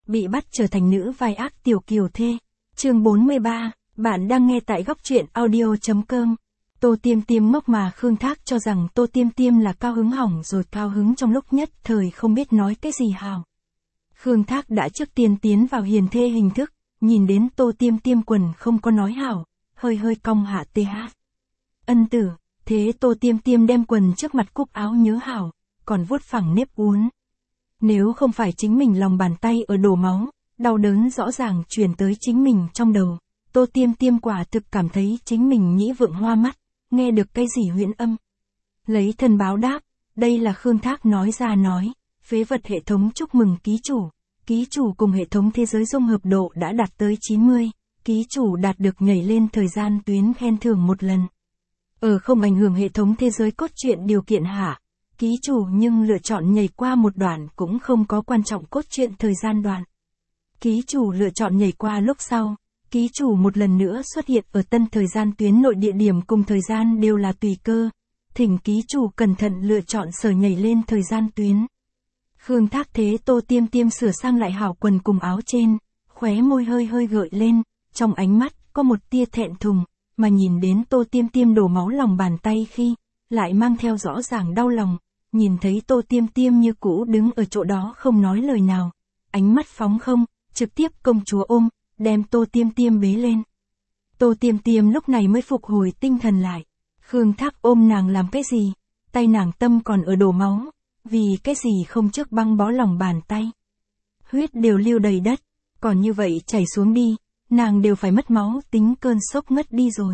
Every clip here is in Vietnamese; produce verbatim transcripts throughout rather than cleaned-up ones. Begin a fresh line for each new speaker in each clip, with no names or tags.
Bị bắt trở thành nữ vai ác tiểu kiều thê. Chương bốn mươi ba, bạn đang nghe tại góc truyện audio chấm com. Tô Tiêm Tiêm mốc mà Khương Thác cho rằng Tô Tiêm Tiêm là cao hứng hỏng rồi cao hứng trong lúc nhất thời không biết nói cái gì hào. Khương Thác đã trước tiên tiến vào hiền thê hình thức, nhìn đến Tô Tiêm Tiêm quần không có nói hảo, hơi hơi cong hạ th. Ân tử, thế Tô Tiêm Tiêm đem quần trước mặt cúc áo nhớ hảo, còn vuốt phẳng nếp uốn. Nếu không phải chính mình lòng bàn tay ở đổ máu, đau đớn rõ ràng truyền tới chính mình trong đầu, Tô Tiêm Tiêm quả thực cảm thấy chính mình nhĩ vượng hoa mắt, nghe được cái gì huyễn âm. Lấy thân báo đáp, đây là Khương Thác nói ra nói, phế vật hệ thống chúc mừng ký chủ. Ký chủ cùng hệ thống thế giới dung hợp độ đã đạt tới chín mươi, ký chủ đạt được nhảy lên thời gian tuyến khen thưởng một lần. Ở không ảnh hưởng hệ thống thế giới cốt truyện điều kiện hạ, ký chủ nhưng lựa chọn nhảy qua một đoạn cũng không có quan trọng cốt truyện thời gian đoạn. Ký chủ lựa chọn nhảy qua lúc sau, ký chủ một lần nữa xuất hiện ở tân thời gian tuyến nội địa điểm cùng thời gian đều là tùy cơ, thỉnh ký chủ cẩn thận lựa chọn sở nhảy lên thời gian tuyến. Khương Thác thế Tô Tiêm Tiêm sửa sang lại hảo quần cùng áo trên, khóe môi hơi hơi gợi lên, trong ánh mắt có một tia thẹn thùng, mà nhìn đến Tô Tiêm Tiêm đổ máu lòng bàn tay khi, lại mang theo rõ ràng đau lòng, nhìn thấy Tô Tiêm Tiêm như cũ đứng ở chỗ đó không nói lời nào, ánh mắt phóng không, trực tiếp công chúa ôm, đem Tô Tiêm Tiêm bế lên. Tô Tiêm Tiêm lúc này mới phục hồi tinh thần lại, Khương Thác ôm nàng làm cái gì, tay nàng tâm còn ở đổ máu. Vì cái gì không trước băng bó lòng bàn tay. Huyết đều lưu đầy đất, còn như vậy chảy xuống đi, nàng đều phải mất máu tính cơn sốc ngất đi rồi.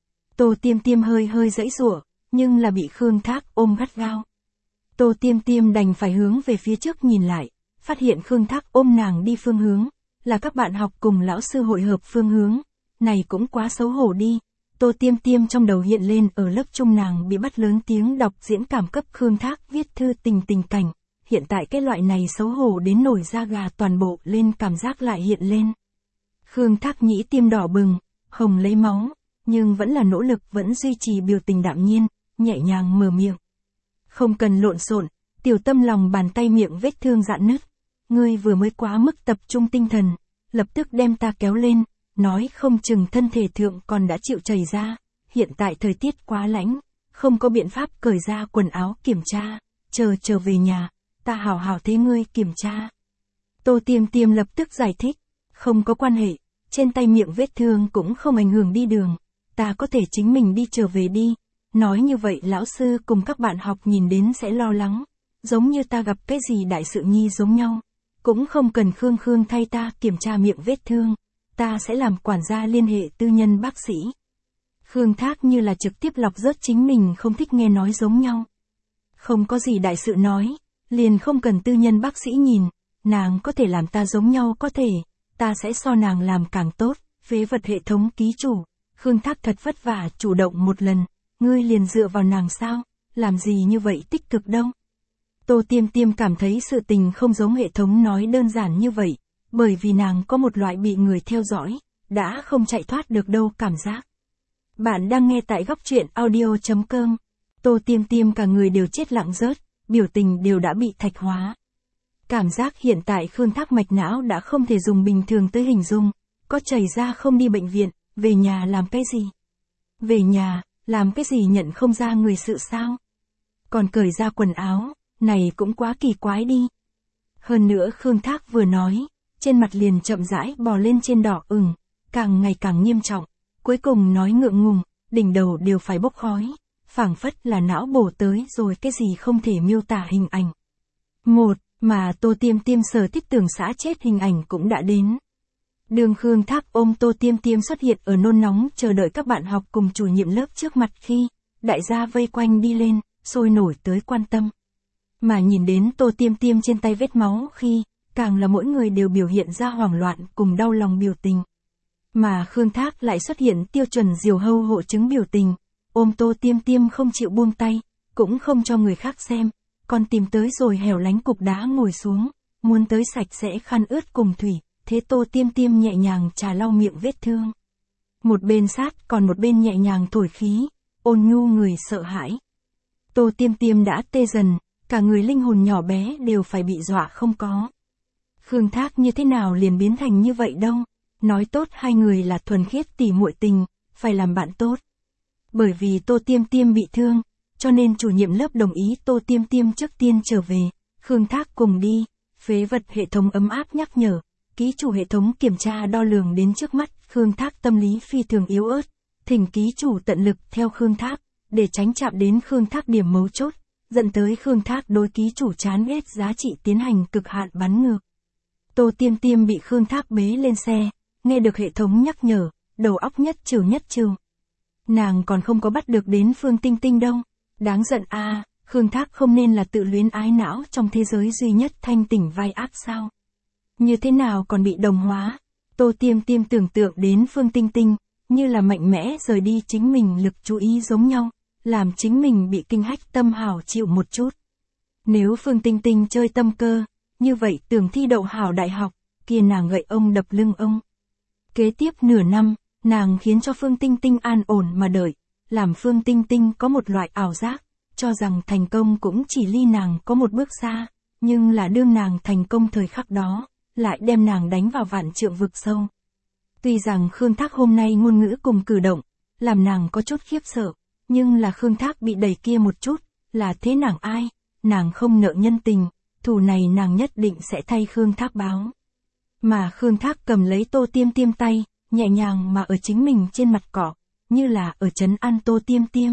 Tô Tiêm Tiêm hơi hơi giãy giụa, nhưng là bị Khương Thác ôm gắt gao. Tô Tiêm Tiêm đành phải hướng về phía trước nhìn lại, phát hiện Khương Thác ôm nàng đi phương hướng, là các bạn học cùng lão sư hội hợp phương hướng, này cũng quá xấu hổ đi. Tô Tiêm Tiêm trong đầu hiện lên ở lớp trung nàng bị bắt lớn tiếng đọc diễn cảm cấp Khương Thác viết thư tình tình cảnh, hiện tại cái loại này xấu hổ đến nổi da gà toàn bộ lên cảm giác lại hiện lên. Khương Thác nhĩ tiêm đỏ bừng, hồng lấy máu, nhưng vẫn là nỗ lực vẫn duy trì biểu tình đạm nhiên, nhẹ nhàng mở miệng. Không cần lộn xộn, tiểu tâm lòng bàn tay miệng vết thương rạn nứt, ngươi vừa mới quá mức tập trung tinh thần, lập tức đem ta kéo lên. Nói không chừng thân thể thượng còn đã chịu chảy ra, hiện tại thời tiết quá lạnh, không có biện pháp cởi ra quần áo kiểm tra, chờ trở về nhà, ta hảo hảo thế ngươi kiểm tra. Tô Tiêm Tiêm lập tức giải thích, không có quan hệ, trên tay miệng vết thương cũng không ảnh hưởng đi đường, ta có thể chính mình đi trở về đi. Nói như vậy lão sư cùng các bạn học nhìn đến sẽ lo lắng, giống như ta gặp cái gì đại sự nhi giống nhau, cũng không cần Khương Khương thay ta kiểm tra miệng vết thương. Ta sẽ làm quản gia liên hệ tư nhân bác sĩ. Khương Thác như là trực tiếp lọc rớt chính mình không thích nghe nói giống nhau. Không có gì đại sự nói, liền không cần tư nhân bác sĩ nhìn, nàng có thể làm ta giống nhau có thể, ta sẽ so nàng làm càng tốt, phế vật hệ thống ký chủ. Khương Thác thật vất vả chủ động một lần, ngươi liền dựa vào nàng sao, làm gì như vậy tích cực đâu. Tô Tiêm Tiêm cảm thấy sự tình không giống hệ thống nói đơn giản như vậy. Bởi vì nàng có một loại bị người theo dõi, đã không chạy thoát được đâu cảm giác. Bạn đang nghe tại góc truyện audio chấm com. Tô Tiêm Tiêm cả người đều chết lặng rớt, biểu tình đều đã bị thạch hóa. Cảm giác hiện tại Khương Thác mạch não đã không thể dùng bình thường tới hình dung, có chảy ra không đi bệnh viện, về nhà làm cái gì? Về nhà, làm cái gì nhận không ra người sự sao? Còn cởi ra quần áo, này cũng quá kỳ quái đi. Hơn nữa Khương Thác vừa nói, trên mặt liền chậm rãi bò lên trên đỏ ửng, càng ngày càng nghiêm trọng, cuối cùng nói ngượng ngùng, đỉnh đầu đều phải bốc khói, phảng phất là não bổ tới rồi cái gì không thể miêu tả hình ảnh. Một, mà Tô Tiêm Tiêm sở thích tưởng xã chết hình ảnh cũng đã đến. Đường Khương Thác ôm Tô Tiêm Tiêm xuất hiện ở nôn nóng chờ đợi các bạn học cùng chủ nhiệm lớp trước mặt khi, đại gia vây quanh đi lên, sôi nổi tới quan tâm. Mà nhìn đến Tô Tiêm Tiêm trên tay vết máu khi, càng là mỗi người đều biểu hiện ra hoảng loạn cùng đau lòng biểu tình. Mà Khương Thác lại xuất hiện tiêu chuẩn diều hâu hộ chứng biểu tình, ôm Tô Tiêm Tiêm không chịu buông tay, cũng không cho người khác xem, còn tìm tới rồi hẻo lánh cục đá ngồi xuống, muốn tới sạch sẽ khăn ướt cùng thủy, thế Tô Tiêm Tiêm nhẹ nhàng trà lau miệng vết thương. Một bên sát còn một bên nhẹ nhàng thổi khí, ôn nhu người sợ hãi. Tô Tiêm Tiêm đã tê dần, cả người linh hồn nhỏ bé đều phải bị dọa không có. Khương Thác như thế nào liền biến thành như vậy đâu, nói tốt hai người là thuần khiết tỉ muội tình, phải làm bạn tốt. Bởi vì Tô Tiêm Tiêm bị thương, cho nên chủ nhiệm lớp đồng ý Tô Tiêm Tiêm trước tiên trở về, Khương Thác cùng đi, phế vật hệ thống ấm áp nhắc nhở, ký chủ hệ thống kiểm tra đo lường đến trước mắt, Khương Thác tâm lý phi thường yếu ớt, thỉnh ký chủ tận lực theo Khương Thác, để tránh chạm đến Khương Thác điểm mấu chốt, dẫn tới Khương Thác đối ký chủ chán ghét giá trị tiến hành cực hạn bắn ngược. Tô Tiêm Tiêm bị Khương Thác bế lên xe, nghe được hệ thống nhắc nhở, đầu óc nhất trừ nhất trừ. Nàng còn không có bắt được đến Phương Tinh Tinh đâu, đáng giận a, à, Khương Thác không nên là tự luyến ái não trong thế giới duy nhất thanh tỉnh vai ác sao? Như thế nào còn bị đồng hóa? Tô Tiêm Tiêm tưởng tượng đến Phương Tinh Tinh, như là mạnh mẽ rời đi chính mình lực chú ý giống nhau, làm chính mình bị kinh hách tâm hảo chịu một chút. Nếu Phương Tinh Tinh chơi tâm cơ, như vậy tưởng thi đậu hảo đại học, kia nàng gậy ông đập lưng ông. Kế tiếp nửa năm, nàng khiến cho Phương Tinh Tinh an ổn mà đợi, làm Phương Tinh Tinh có một loại ảo giác, cho rằng thành công cũng chỉ ly nàng có một bước xa, nhưng là đương nàng thành công thời khắc đó, lại đem nàng đánh vào vạn trượng vực sâu. Tuy rằng Khương Thác hôm nay ngôn ngữ cùng cử động, làm nàng có chút khiếp sợ, nhưng là Khương Thác bị đẩy kia một chút, là thế nàng ai, nàng không nợ nhân tình, thù này nàng nhất định sẽ thay Khương Thác báo. Mà Khương Thác cầm lấy Tô Tiêm Tiêm tay, nhẹ nhàng mà ở chính mình trên mặt cỏ, như là ở trấn an Tô Tiêm Tiêm.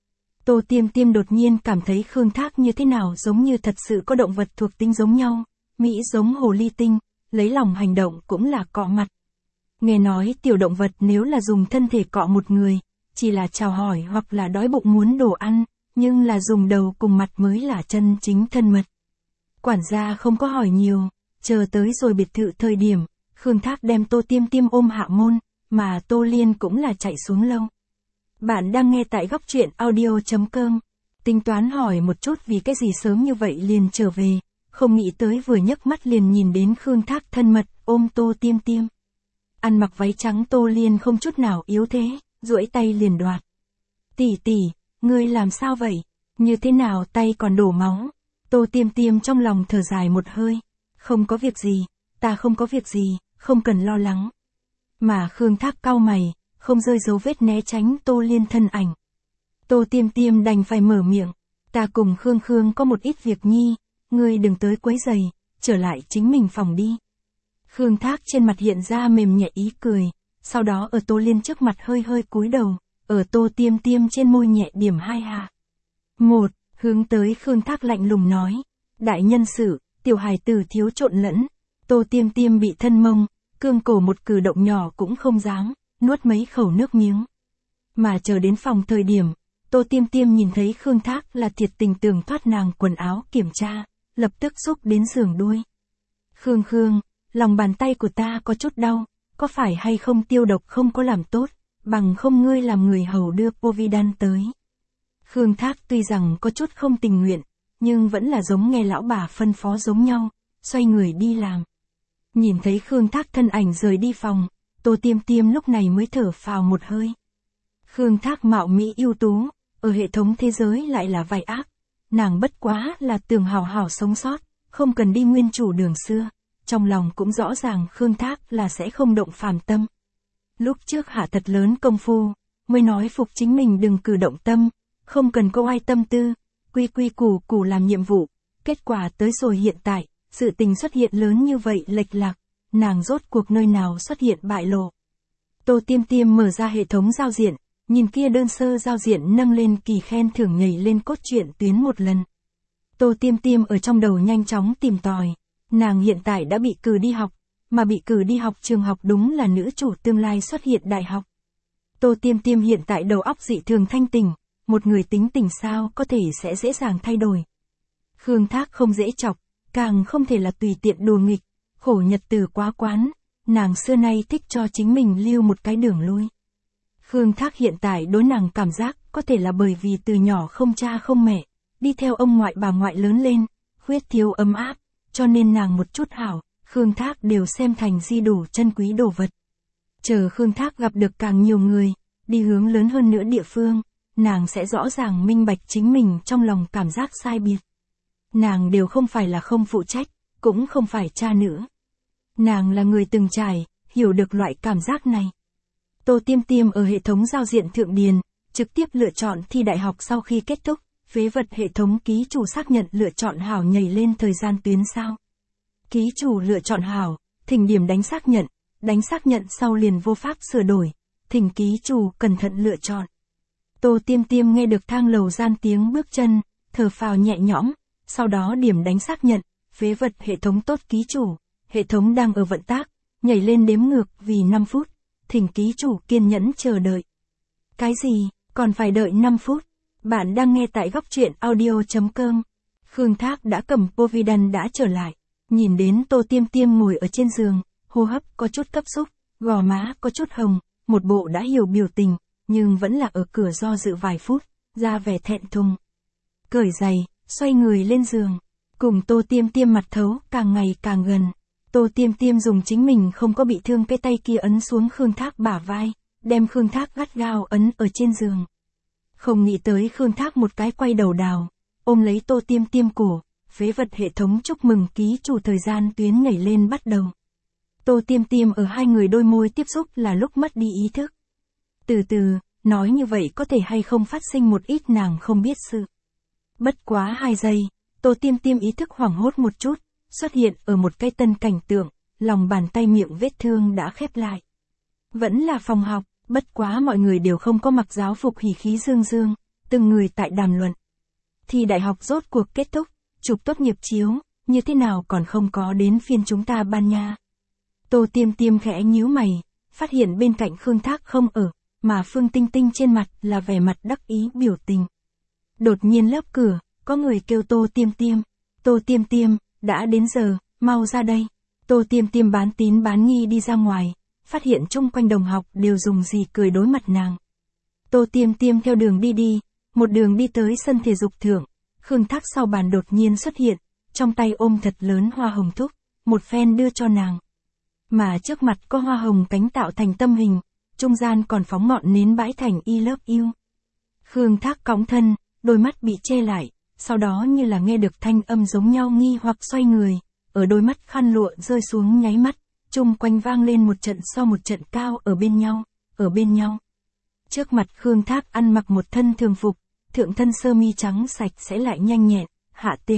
Tô Tiêm Tiêm đột nhiên cảm thấy Khương Thác như thế nào giống như thật sự có động vật thuộc tính giống nhau, Mỹ giống hồ ly tinh, lấy lòng hành động cũng là cọ mặt. Nghe nói tiểu động vật nếu là dùng thân thể cọ một người, chỉ là chào hỏi hoặc là đói bụng muốn đồ ăn, nhưng là dùng đầu cùng mặt mới là chân chính thân mật. Quản gia không có hỏi nhiều, chờ tới rồi biệt thự thời điểm, Khương Thác đem Tô Tiêm Tiêm ôm hạ môn, mà Tô Liên cũng là chạy xuống lâu. Bạn đang nghe tại góc truyện audio chấm com. Tính toán hỏi một chút vì cái gì sớm như vậy liền trở về, không nghĩ tới vừa nhấc mắt liền nhìn đến Khương Thác thân mật, ôm Tô Tiêm Tiêm. Ăn mặc váy trắng Tô Liên không chút nào yếu thế, duỗi tay liền đoạt. Tỷ tỷ, ngươi làm sao vậy? Như thế nào tay còn đổ máu? Tô Tiêm Tiêm trong lòng thở dài một hơi. Không có việc gì, ta không có việc gì, không cần lo lắng. Mà Khương Thác cau mày, không rơi dấu vết né tránh Tô Liên thân ảnh. Tô Tiêm Tiêm đành phải mở miệng. Ta cùng Khương Khương có một ít việc nhi, ngươi đừng tới quấy rầy, trở lại chính mình phòng đi. Khương Thác trên mặt hiện ra mềm nhẹ ý cười, sau đó ở Tô Liên trước mặt hơi hơi cúi đầu, ở Tô Tiêm Tiêm trên môi nhẹ điểm hai hạ. Một, hướng tới Khương Thác lạnh lùng nói, đại nhân sự, tiểu hài tử thiếu trộn lẫn. Tô Tiêm Tiêm bị thân mông, cương cổ một cử động nhỏ cũng không dám, nuốt mấy khẩu nước miếng. Mà chờ đến phòng thời điểm, Tô Tiêm Tiêm nhìn thấy Khương Thác là thiệt tình tưởng thoát nàng quần áo kiểm tra, lập tức xúc đến giường đuôi. Khương Khương, lòng bàn tay của ta có chút đau, có phải hay không tiêu độc không có làm tốt, bằng không ngươi làm người hầu đưa Povidan tới. Khương Thác tuy rằng có chút không tình nguyện, nhưng vẫn là giống nghe lão bà phân phó giống nhau, xoay người đi làm. Nhìn thấy Khương Thác thân ảnh rời đi phòng, Tô Tiêm Tiêm lúc này mới thở phào một hơi. Khương Thác mạo mỹ ưu tú, ở hệ thống thế giới lại là vài ác, nàng bất quá là tưởng hào hào sống sót, không cần đi nguyên chủ đường xưa, trong lòng cũng rõ ràng Khương Thác là sẽ không động phàm tâm. Lúc trước hạ thật lớn công phu, mới nói phục chính mình đừng cử động tâm, không cần câu ai tâm tư, quy quy củ củ làm nhiệm vụ, kết quả tới rồi hiện tại, sự tình xuất hiện lớn như vậy lệch lạc, nàng rốt cuộc nơi nào xuất hiện bại lộ. Tô Tiêm Tiêm mở ra hệ thống giao diện, nhìn kia đơn sơ giao diện nâng lên kỳ khen thưởng nhảy lên cốt truyện tuyến một lần. Tô Tiêm Tiêm ở trong đầu nhanh chóng tìm tòi, nàng hiện tại đã bị cử đi học, mà bị cử đi học trường học đúng là nữ chủ tương lai xuất hiện đại học. Tô Tiêm Tiêm hiện tại đầu óc dị thường thanh tỉnh, một người tính tình sao có thể sẽ dễ dàng thay đổi. Khương Thác không dễ chọc, càng không thể là tùy tiện đùa nghịch, khổ nhật từ quá quán, nàng xưa nay thích cho chính mình lưu một cái đường lui. Khương Thác hiện tại đối nàng cảm giác có thể là bởi vì từ nhỏ không cha không mẹ, đi theo ông ngoại bà ngoại lớn lên, khuyết thiếu ấm áp, cho nên nàng một chút hảo, Khương Thác đều xem thành di đủ chân quý đồ vật. Chờ Khương Thác gặp được càng nhiều người, đi hướng lớn hơn nữa địa phương, nàng sẽ rõ ràng minh bạch chính mình trong lòng cảm giác sai biệt. Nàng đều không phải là không phụ trách, cũng không phải cha nữa, Nàng là người từng trải, hiểu được loại cảm giác này. Tô Tiêm Tiêm ở hệ thống giao diện Thượng Điền, trực tiếp lựa chọn thi đại học sau khi kết thúc, phế vật hệ thống ký chủ xác nhận lựa chọn hảo nhảy lên thời gian tuyến sao. Ký chủ lựa chọn hảo, thỉnh điểm đánh xác nhận, đánh xác nhận sau liền vô pháp sửa đổi, thỉnh ký chủ cẩn thận lựa chọn. Tô Tiêm Tiêm nghe được thang lầu gian tiếng bước chân, thở phào nhẹ nhõm, sau đó điểm đánh xác nhận, phế vật hệ thống tốt ký chủ, hệ thống đang ở vận tác, nhảy lên đếm ngược vì năm phút, thỉnh ký chủ kiên nhẫn chờ đợi. Cái gì, còn phải đợi năm phút? Bạn đang nghe tại góc truyện audio.com. Khương Thác đã cầm Povidone đã trở lại, nhìn đến Tô Tiêm Tiêm ngồi ở trên giường, hô hấp có chút cấp xúc, gò má có chút hồng, một bộ đã hiểu biểu tình, nhưng vẫn là ở cửa do dự vài phút, ra vẻ thẹn thùng. Cởi giày, xoay người lên giường, cùng Tô Tiêm Tiêm mặt thấu càng ngày càng gần. Tô Tiêm Tiêm dùng chính mình không có bị thương cái tay kia ấn xuống Khương Thác bả vai, đem Khương Thác gắt gao ấn ở trên giường. Không nghĩ tới Khương Thác một cái quay đầu đào, ôm lấy Tô Tiêm Tiêm cổ, phế vật hệ thống chúc mừng ký chủ thời gian tuyến nhảy lên bắt đầu. Tô Tiêm Tiêm ở hai người đôi môi tiếp xúc là lúc mất đi ý thức. Từ từ, nói như vậy có thể hay không phát sinh một ít nàng không biết sự. Bất quá hai giây, Tô Tiêm Tiêm ý thức hoảng hốt một chút, xuất hiện ở một cái tân cảnh tượng, lòng bàn tay miệng vết thương đã khép lại. Vẫn là phòng học, bất quá mọi người đều không có mặc giáo phục hỉ khí dương dương, từng người tại đàm luận. Thi đại học rốt cuộc kết thúc, chụp tốt nghiệp chiếu, như thế nào còn không có đến phiên chúng ta ban nha. Tô Tiêm Tiêm khẽ nhíu mày, phát hiện bên cạnh Khương Thác không ở, mà Phương Tinh Tinh trên mặt là vẻ mặt đắc ý biểu tình. Đột nhiên lớp cửa, có người kêu Tô Tiêm Tiêm, Tô Tiêm Tiêm, đã đến giờ, mau ra đây. Tô Tiêm Tiêm bán tín bán nghi đi ra ngoài, phát hiện chung quanh đồng học đều dùng gì cười đối mặt nàng. Tô Tiêm Tiêm theo đường đi đi, một đường đi tới sân thể dục thượng, Khương Thác sau bàn đột nhiên xuất hiện, trong tay ôm thật lớn hoa hồng thúc, một phen đưa cho nàng. Mà trước mặt có hoa hồng cánh tạo thành tâm hình, trung gian còn phóng ngọn nến bãi thành I love you. Khương Thác cõng thân, đôi mắt bị che lại, sau đó như là nghe được thanh âm giống nhau nghi hoặc xoay người, ở đôi mắt khăn lụa rơi xuống nháy mắt, chung quanh vang lên một trận so một trận cao ở bên nhau, ở bên nhau. Trước mặt Khương Thác ăn mặc một thân thường phục, thượng thân sơ mi trắng sạch sẽ lại nhanh nhẹn, hạ th.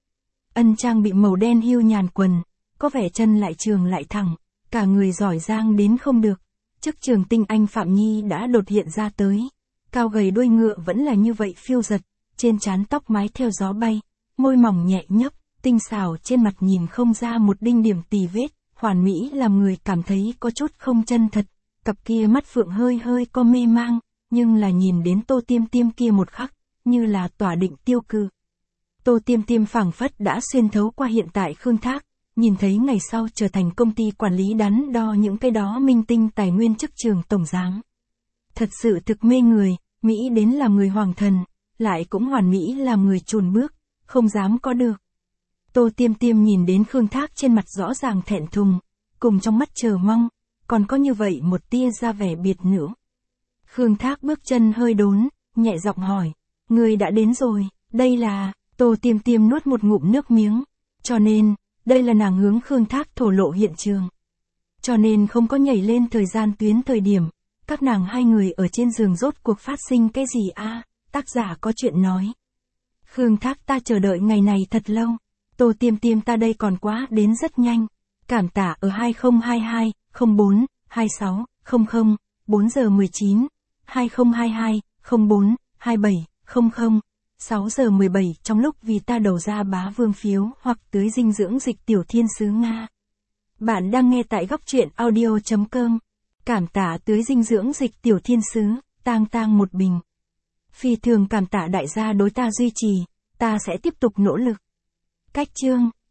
Ân trang bị màu đen hưu nhàn quần, có vẻ chân lại trường lại thẳng, cả người giỏi giang đến không được. Chức trường tinh anh Phạm Nhi đã đột hiện ra tới, cao gầy đuôi ngựa vẫn là như vậy phiêu giật, trên trán tóc mái theo gió bay, môi mỏng nhẹ nhấp, tinh xảo trên mặt nhìn không ra một đinh điểm tì vết, hoàn mỹ làm người cảm thấy có chút không chân thật, cặp kia mắt phượng hơi hơi có mê mang, nhưng là nhìn đến Tô Tiêm Tiêm kia một khắc, như là tỏa định tiêu cự. Tô Tiêm Tiêm phảng phất đã xuyên thấu qua hiện tại Khương Thác, nhìn thấy ngày sau trở thành công ty quản lý đắn đo những cái đó minh tinh tài nguyên chức trường tổng giám. Thật sự thực mê người, Mỹ đến làm người hoàng thần, lại cũng hoàn mỹ làm người chùn bước, không dám có được. Tô Tiêm Tiêm nhìn đến Khương Thác trên mặt rõ ràng thẹn thùng, cùng trong mắt chờ mong, còn có như vậy một tia ra vẻ biệt nữ. Khương Thác bước chân hơi đốn, nhẹ giọng hỏi, người đã đến rồi, đây là, Tô Tiêm Tiêm nuốt một ngụm nước miếng, cho nên, đây là nàng hướng Khương Thác thổ lộ hiện trường. Cho nên không có nhảy lên thời gian tuyến thời điểm, các nàng hai người ở trên giường rốt cuộc phát sinh cái gì a? À, tác giả có chuyện nói. Khương Thác ta chờ đợi ngày này thật lâu, Tô Tiêm Tiêm ta đây còn quá đến rất nhanh. Cảm tạ ở hai không hai hai, không bốn, hai sáu, không không, bốn giờ mười chín, hai không hai hai, không bốn, hai bảy, không không, sáu giờ mười bảy trong lúc vì ta đầu ra bá vương phiếu hoặc tưới dinh dưỡng dịch tiểu thiên sứ Nga. Bạn đang nghe tại góc truyện audio.com. Cảm tạ tưới dinh dưỡng dịch tiểu thiên sứ, tang tang một bình. Phi thường cảm tạ đại gia đối ta duy trì, ta sẽ tiếp tục nỗ lực. Cách chương